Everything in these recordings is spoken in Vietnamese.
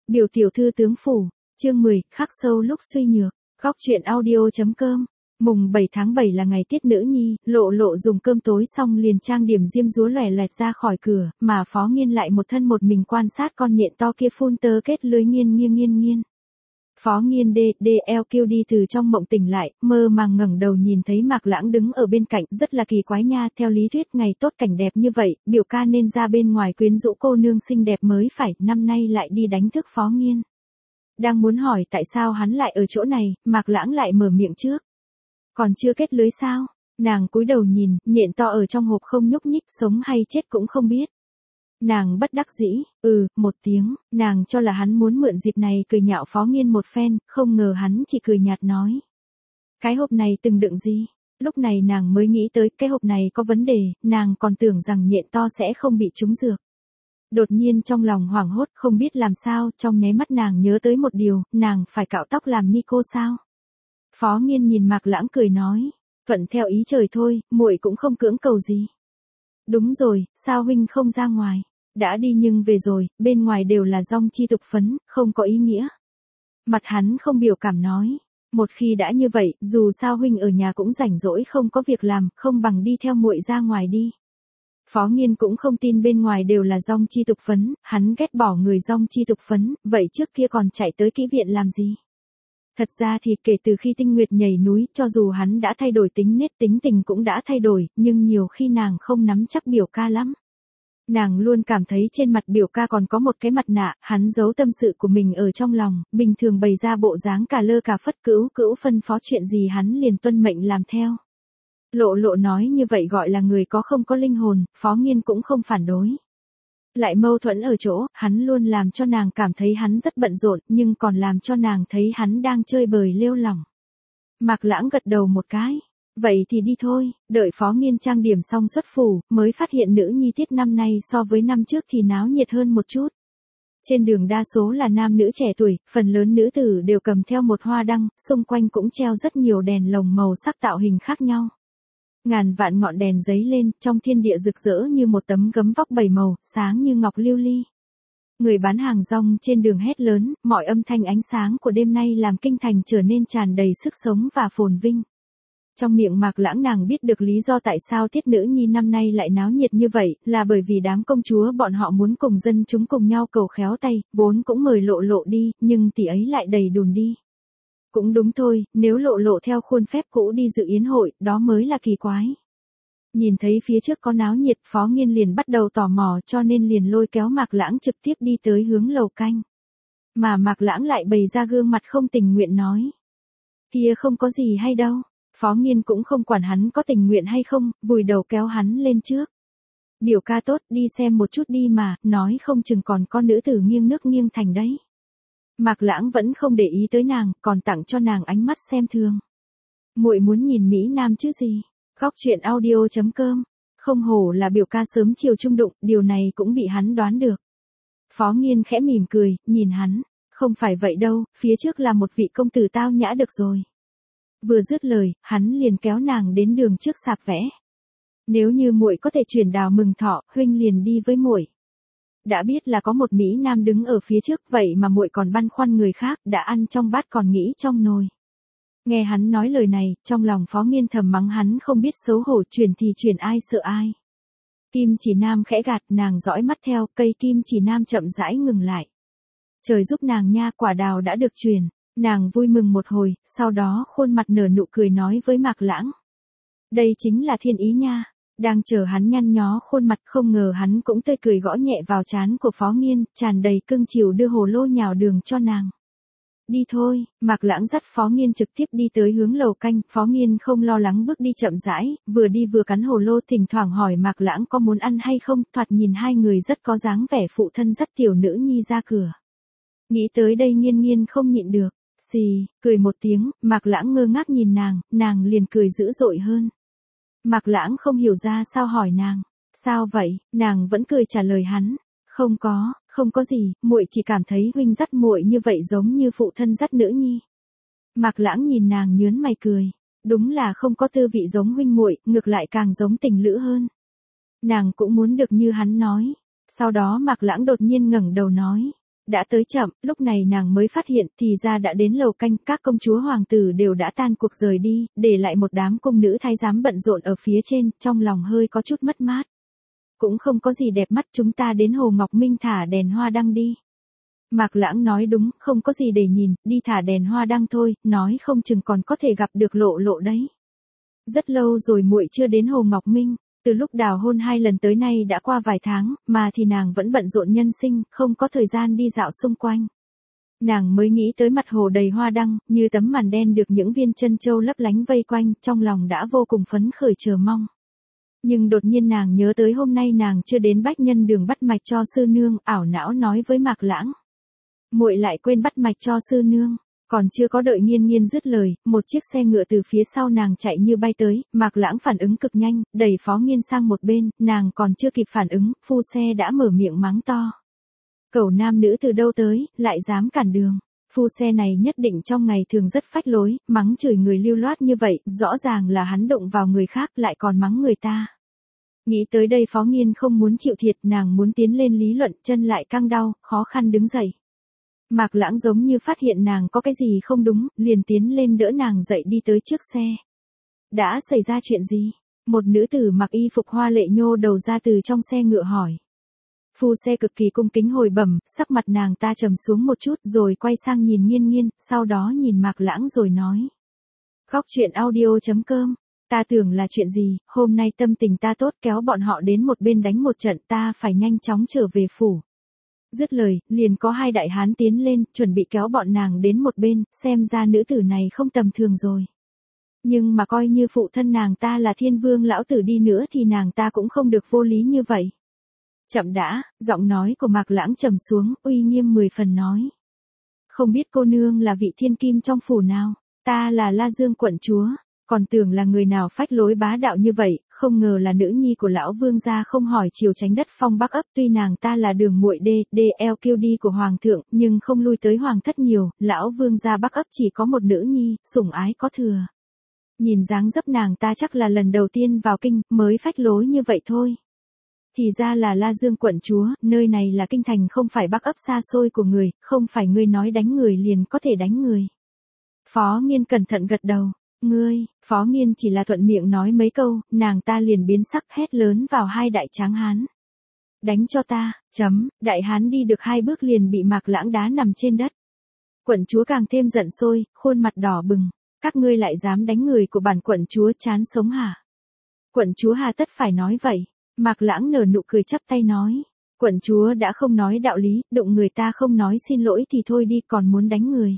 Biểu tiểu thư tướng phủ, chương 10, khắc sâu lúc suy nhược, góc truyện audio.com. Mùng 7 tháng 7 là ngày tiết nữ nhi, Lộ Lộ dùng cơm tối xong liền trang điểm diêm dúa lòe loẹt ra khỏi cửa, mà Phó Nghiên lại một thân một mình quan sát con nhện to kia phun tơ kết lưới nghiêng. Phó Nghiên DDLQ đi từ trong mộng tỉnh lại, mơ màng ngẩng đầu nhìn thấy Mạc Lãng đứng ở bên cạnh, rất là kỳ quái nha, theo lý thuyết ngày tốt cảnh đẹp như vậy, biểu ca nên ra bên ngoài quyến rũ cô nương xinh đẹp mới phải, năm nay lại đi đánh thức Phó Nghiên. Đang muốn hỏi tại sao hắn lại ở chỗ này, Mạc Lãng lại mở miệng trước. Còn chưa kết lưới sao? Nàng cúi đầu nhìn, nhện to ở trong hộp không nhúc nhích, sống hay chết cũng không biết. Nàng bất đắc dĩ, một tiếng, nàng cho là hắn muốn mượn dịp này cười nhạo Phó Nghiên một phen, không ngờ hắn chỉ cười nhạt nói. Cái hộp này từng đựng gì? Lúc này nàng mới nghĩ tới cái hộp này có vấn đề, nàng còn tưởng rằng nhện to sẽ không bị trúng dược. Đột nhiên trong lòng hoảng hốt không biết làm sao, trong nháy mắt nàng nhớ tới một điều, nàng phải cạo tóc làm ni cô sao? Phó Nghiên nhìn Mạc Lãng cười nói, thuận theo ý trời thôi, muội cũng không cưỡng cầu gì. Đúng rồi, sao huynh không ra ngoài? Đã đi nhưng về rồi, bên ngoài đều là dong chi tục phấn, không có ý nghĩa. Mặt hắn không biểu cảm nói, một khi đã như vậy, dù sao huynh ở nhà cũng rảnh rỗi không có việc làm, không bằng đi theo muội ra ngoài đi. Phó Nghiên cũng không tin bên ngoài đều là dong chi tục phấn, hắn ghét bỏ người dong chi tục phấn, vậy trước kia còn chạy tới kỹ viện làm gì? Thật ra thì kể từ khi Tinh Nguyệt nhảy núi, cho dù hắn đã thay đổi tính nết tính tình cũng đã thay đổi, nhưng nhiều khi nàng không nắm chắc biểu ca lắm. Nàng luôn cảm thấy trên mặt biểu ca còn có một cái mặt nạ, hắn giấu tâm sự của mình ở trong lòng, bình thường bày ra bộ dáng cả lơ cả phất, cữu phân phó chuyện gì hắn liền tuân mệnh làm theo. Lộ Lộ nói như vậy gọi là người có không có linh hồn, Phó Nghiên cũng không phản đối. Lại mâu thuẫn ở chỗ, hắn luôn làm cho nàng cảm thấy hắn rất bận rộn, nhưng còn làm cho nàng thấy hắn đang chơi bời lêu lỏng. Mạc Lãng gật đầu một cái. Vậy thì đi thôi, đợi Phó Nghiên trang điểm xong xuất phủ, mới phát hiện nữ nhi tiết năm nay so với năm trước thì náo nhiệt hơn một chút. Trên đường đa số là nam nữ trẻ tuổi, phần lớn nữ tử đều cầm theo một hoa đăng, xung quanh cũng treo rất nhiều đèn lồng màu sắc tạo hình khác nhau. Ngàn vạn ngọn đèn giấy lên, trong thiên địa rực rỡ như một tấm gấm vóc bảy màu, sáng như ngọc lưu ly. Người bán hàng rong trên đường hét lớn, mọi âm thanh ánh sáng của đêm nay làm kinh thành trở nên tràn đầy sức sống và phồn vinh. Trong miệng Mạc Lãng nàng biết được lý do tại sao tiết nữ nhi năm nay lại náo nhiệt như vậy, là bởi vì đám công chúa bọn họ muốn cùng dân chúng cùng nhau cầu khéo tay, vốn cũng mời Lộ Lộ đi, nhưng tỷ ấy lại đầy đùn đi. Cũng đúng thôi, nếu Lộ Lộ theo khuôn phép cũ đi dự yến hội, đó mới là kỳ quái. Nhìn thấy phía trước có náo nhiệt, Phó Nghiên liền bắt đầu tò mò cho nên liền lôi kéo Mạc Lãng trực tiếp đi tới hướng lầu canh. Mà Mạc Lãng lại bày ra gương mặt không tình nguyện nói. Kia không có gì hay đâu. Phó Nghiên cũng không quản hắn có tình nguyện hay không, vùi đầu kéo hắn lên trước. Biểu ca tốt, đi xem một chút đi mà, nói không chừng còn con nữ tử nghiêng nước nghiêng thành đấy. Mạc Lãng vẫn không để ý tới nàng, còn tặng cho nàng ánh mắt xem thường. Muội muốn nhìn Mỹ Nam chứ gì? Góc truyện audio.com. Không hổ là biểu ca sớm chiều chung đụng, điều này cũng bị hắn đoán được. Phó Nghiên khẽ mỉm cười, nhìn hắn, không phải vậy đâu, phía trước là một vị công tử tao nhã được rồi. Vừa dứt lời, hắn liền kéo nàng đến đường trước sạp vẽ. Nếu như muội có thể chuyển đào mừng thọ, huynh liền đi với muội. Đã biết là có một Mỹ Nam đứng ở phía trước, vậy mà muội còn băn khoăn người khác, đã ăn trong bát còn nghĩ trong nồi. Nghe hắn nói lời này, trong lòng Phó Nghiên thầm mắng hắn không biết xấu hổ, chuyển thì chuyển ai sợ ai. Kim Chỉ Nam khẽ gạt, nàng dõi mắt theo, cây Kim Chỉ Nam chậm rãi ngừng lại. Trời giúp nàng nha, quả đào đã được truyền. Nàng vui mừng một hồi, sau đó khuôn mặt nở nụ cười nói với Mạc Lãng. Đây chính là thiên ý nha. Đang chờ hắn nhăn nhó khuôn mặt, không ngờ hắn cũng tươi cười gõ nhẹ vào trán của Phó Nghiên, tràn đầy cưng chiều đưa hồ lô nhào đường cho nàng. Đi thôi, Mạc Lãng dắt Phó Nghiên trực tiếp đi tới hướng lầu canh, Phó Nghiên không lo lắng bước đi chậm rãi, vừa đi vừa cắn hồ lô, thỉnh thoảng hỏi Mạc Lãng có muốn ăn hay không, thoạt nhìn hai người rất có dáng vẻ phụ thân dắt tiểu nữ nhi ra cửa. Nghĩ tới đây Nghiên không nhịn được. Xì, cười một tiếng, Mạc Lãng ngơ ngác nhìn nàng liền cười dữ dội hơn. Mạc Lãng không hiểu ra sao hỏi nàng, sao vậy, nàng vẫn cười trả lời hắn, không có gì, muội chỉ cảm thấy huynh dắt muội như vậy giống như phụ thân dắt nữ nhi. Mạc Lãng nhìn nàng nhớn mày cười, đúng là không có tư vị giống huynh muội, ngược lại càng giống tình lữ hơn. Nàng cũng muốn được như hắn nói, sau đó Mạc Lãng đột nhiên ngẩng đầu nói, Đã tới chậm, lúc này nàng mới phát hiện thì ra đã đến lầu canh, các công chúa hoàng tử đều đã tan cuộc rời đi, để lại một đám cung nữ thái giám bận rộn ở phía trên, trong lòng hơi có chút mất mát. Cũng không có gì đẹp mắt, chúng ta đến Hồ Ngọc Minh thả đèn hoa đăng đi. Mạc Lãng nói đúng, không có gì để nhìn, đi thả đèn hoa đăng thôi, nói không chừng còn có thể gặp được Lộ Lộ đấy. Rất lâu rồi muội chưa đến Hồ Ngọc Minh, từ lúc đào hôn 2 lần tới nay đã qua vài tháng, mà thì nàng vẫn bận rộn nhân sinh, không có thời gian đi dạo xung quanh. Nàng mới nghĩ tới mặt hồ đầy hoa đăng, như tấm màn đen được những viên chân châu lấp lánh vây quanh, trong lòng đã vô cùng phấn khởi chờ mong. Nhưng đột nhiên nàng nhớ tới hôm nay nàng chưa đến Bách Nhân Đường bắt mạch cho sư nương, ảo não nói với Mạc Lãng. Muội lại quên bắt mạch cho sư nương. Còn chưa có đợi Nghiên Nghiên dứt lời, một chiếc xe ngựa từ phía sau nàng chạy như bay tới, Mạc Lãng phản ứng cực nhanh, đẩy Phó Nghiên sang một bên, nàng còn chưa kịp phản ứng, phu xe đã mở miệng mắng to. Cẩu nam nữ từ đâu tới, lại dám cản đường. Phu xe này nhất định trong ngày thường rất phách lối, mắng chửi người lưu loát như vậy, rõ ràng là hắn động vào người khác lại còn mắng người ta. Nghĩ tới đây Phó Nghiên không muốn chịu thiệt, nàng muốn tiến lên lý luận, chân lại căng đau, khó khăn đứng dậy. Mạc Lãng giống như phát hiện nàng có cái gì không đúng, liền tiến lên đỡ nàng dậy đi tới trước xe. Đã xảy ra chuyện gì? Một nữ tử mặc y phục hoa lệ nhô đầu ra từ trong xe ngựa hỏi. Phu xe cực kỳ cung kính hồi bẩm, sắc mặt nàng ta trầm xuống một chút rồi quay sang nhìn Nghiên Nghiên, sau đó nhìn Mạc Lãng rồi nói. Khóc chuyện audio.com, ta tưởng là chuyện gì, hôm nay tâm tình ta tốt kéo bọn họ đến một bên đánh một trận, ta phải nhanh chóng trở về phủ. Dứt lời, liền có 2 đại hán tiến lên, chuẩn bị kéo bọn nàng đến một bên, xem ra nữ tử này không tầm thường rồi. Nhưng mà coi như phụ thân nàng ta là Thiên Vương lão tử đi nữa thì nàng ta cũng không được vô lý như vậy. Chậm đã, giọng nói của Mạc Lãng trầm xuống, uy nghiêm 10 phần nói. Không biết cô nương là vị thiên kim trong phủ nào, ta là La Dương quận chúa, còn tưởng là người nào phách lối bá đạo như vậy, không ngờ là nữ nhi của lão vương gia không hỏi chiều tránh đất phong Bắc ấp, tuy nàng ta là đường muội DLQD của hoàng thượng, nhưng không lui tới hoàng thất nhiều, lão vương gia Bắc ấp chỉ có một nữ nhi, sủng ái có thừa. Nhìn dáng dấp nàng ta chắc là lần đầu tiên vào kinh, mới phách lối như vậy thôi. Thì ra là La Dương quận chúa, nơi này là kinh thành không phải Bắc ấp xa xôi của người, không phải ngươi nói đánh người liền có thể đánh người. Phó Nghiên cẩn thận gật đầu. Ngươi, Phó Nghiên chỉ là thuận miệng nói mấy câu, nàng ta liền biến sắc hét lớn vào 2 đại tráng hán. Đánh cho ta, đại hán đi được 2 bước liền bị Mạc Lãng đá nằm trên đất. Quận chúa càng thêm giận sôi, khuôn mặt đỏ bừng. Các ngươi lại dám đánh người của bản quận chúa chán sống hả? Quận chúa hà tất phải nói vậy? Mạc Lãng nở nụ cười chắp tay nói. Quận chúa đã không nói đạo lý, đụng người ta không nói xin lỗi thì thôi đi, còn muốn đánh người.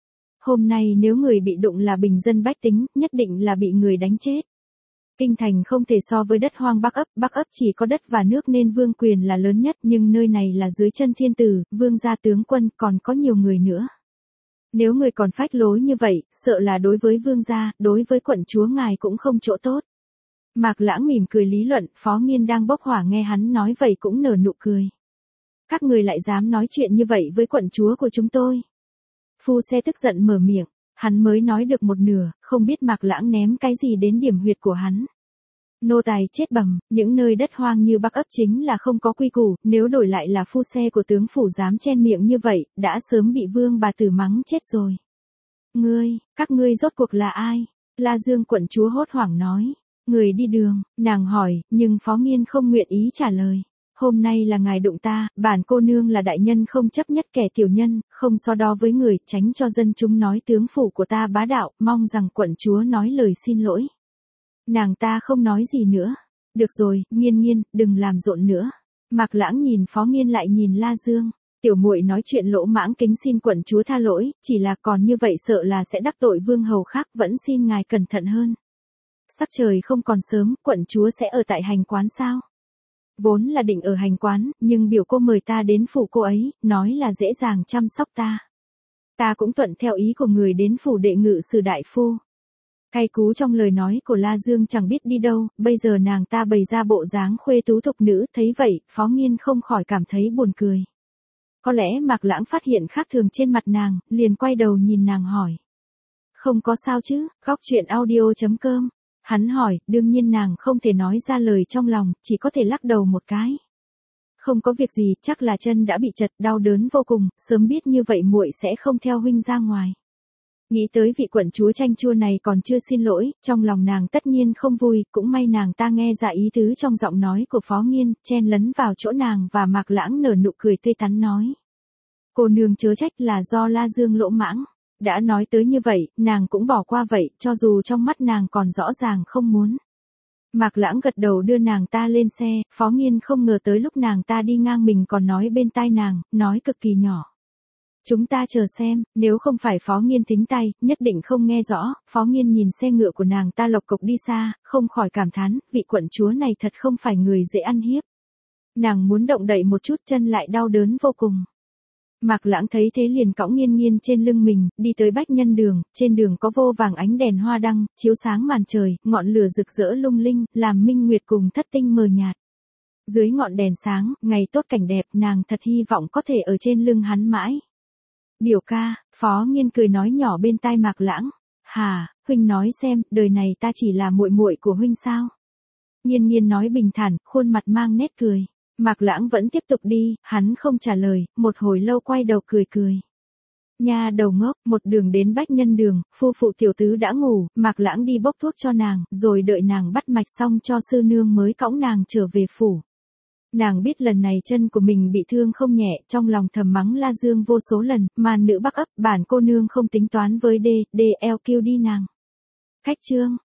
Hôm nay nếu người bị đụng là bình dân bách tính, nhất định là bị người đánh chết. Kinh thành không thể so với đất hoang Bắc ấp chỉ có đất và nước nên vương quyền là lớn nhất, nhưng nơi này là dưới chân thiên tử, vương gia tướng quân, còn có nhiều người nữa. Nếu người còn phách lối như vậy, sợ là đối với vương gia, đối với quận chúa ngài cũng không chỗ tốt. Mạc Lãng mỉm cười lý luận, Phó Nghiên đang bốc hỏa nghe hắn nói vậy cũng nở nụ cười. Các người lại dám nói chuyện như vậy với quận chúa của chúng tôi. Phu xe tức giận mở miệng, hắn mới nói được một nửa, không biết Mạc Lãng ném cái gì đến điểm huyệt của hắn. Nô tài chết bầm, những nơi đất hoang như Bắc ấp chính là không có quy củ, nếu đổi lại là phu xe của tướng phủ dám chen miệng như vậy, đã sớm bị vương bà tử mắng chết rồi. Các ngươi rốt cuộc là ai? La Dương quận chúa hốt hoảng nói. Người đi đường, nàng hỏi, nhưng Phó Nghiên không nguyện ý trả lời. Hôm nay là ngài đụng ta, bản cô nương là đại nhân không chấp nhất kẻ tiểu nhân, không so đo với người, tránh cho dân chúng nói tướng phủ của ta bá đạo, mong rằng quận chúa nói lời xin lỗi. Nàng ta không nói gì nữa. Được rồi, Nghiên Nghiên, đừng làm rộn nữa. Mạc Lãng nhìn Phó Nghiên lại nhìn La Dương. Tiểu muội nói chuyện lỗ mãng, kính xin quận chúa tha lỗi, chỉ là còn như vậy sợ là sẽ đắc tội vương hầu khác, vẫn xin ngài cẩn thận hơn. Sắc trời không còn sớm, quận chúa sẽ ở tại hành quán sao? Vốn là định ở hành quán, nhưng biểu cô mời ta đến phủ cô ấy, nói là dễ dàng chăm sóc ta. Ta cũng thuận theo ý của người đến phủ đệ ngự sử đại phu. Cay cú trong lời nói của La Dương chẳng biết đi đâu, bây giờ nàng ta bày ra bộ dáng khuê tú thục nữ, thấy vậy, Phó Nghiên không khỏi cảm thấy buồn cười. Có lẽ Mạc Lãng phát hiện khác thường trên mặt nàng, liền quay đầu nhìn nàng hỏi. Không có sao chứ, khóc chuyện audio.com. Hắn hỏi, đương nhiên nàng không thể nói ra lời trong lòng, chỉ có thể lắc đầu một cái. không có việc gì, chắc là chân đã bị trật, đau đớn vô cùng, sớm biết như vậy muội sẽ không theo huynh ra ngoài. Nghĩ tới vị quận chúa chanh chua này còn chưa xin lỗi, trong lòng nàng tất nhiên không vui, cũng may nàng ta nghe ra ý tứ trong giọng nói của Phó Nghiên, chen lấn vào chỗ nàng và Mạc Lãng nở nụ cười tươi tắn nói. Cô nương chớ trách, là do La Dương lỗ mãng. Đã nói tới như vậy, nàng cũng bỏ qua vậy, cho dù trong mắt nàng còn rõ ràng không muốn. Mạc Lãng gật đầu đưa nàng ta lên xe, Phó Nghiên không ngờ tới lúc nàng ta đi ngang mình còn nói bên tai nàng, nói cực kỳ nhỏ. Chúng ta chờ xem, nếu không phải Phó Nghiên tính tay, nhất định không nghe rõ. Phó Nghiên nhìn xe ngựa của nàng ta lộc cộc đi xa, không khỏi cảm thán, vị quận chúa này thật không phải người dễ ăn hiếp. Nàng muốn động đậy một chút chân lại đau đớn vô cùng. Mạc Lãng thấy thế liền cõng Nghiên Nghiên trên lưng mình, đi tới Bách Nhân Đường, trên đường có vô vàng ánh đèn hoa đăng, chiếu sáng màn trời, ngọn lửa rực rỡ lung linh, làm minh nguyệt cùng thất tinh mờ nhạt. Dưới ngọn đèn sáng, ngày tốt cảnh đẹp, nàng thật hy vọng có thể ở trên lưng hắn mãi. Biểu ca, Phó Nghiên cười nói nhỏ bên tai Mạc Lãng. Hà, huynh nói xem, đời này ta chỉ là muội muội của huynh sao? Nghiên Nghiên nói bình thản, khuôn mặt mang nét cười. Mạc Lãng vẫn tiếp tục đi, hắn không trả lời, một hồi lâu quay đầu cười cười. Nha đầu ngốc, một đường đến Bách Nhân Đường, phu phụ tiểu tứ đã ngủ, Mạc Lãng đi bốc thuốc cho nàng, rồi đợi nàng bắt mạch xong cho sư nương mới cõng nàng trở về phủ. Nàng biết lần này chân của mình bị thương không nhẹ, trong lòng thầm mắng La Dương vô số lần, mà nữ Bắc ấp, bản cô nương không tính toán với DLQ đi nàng. Khách trương.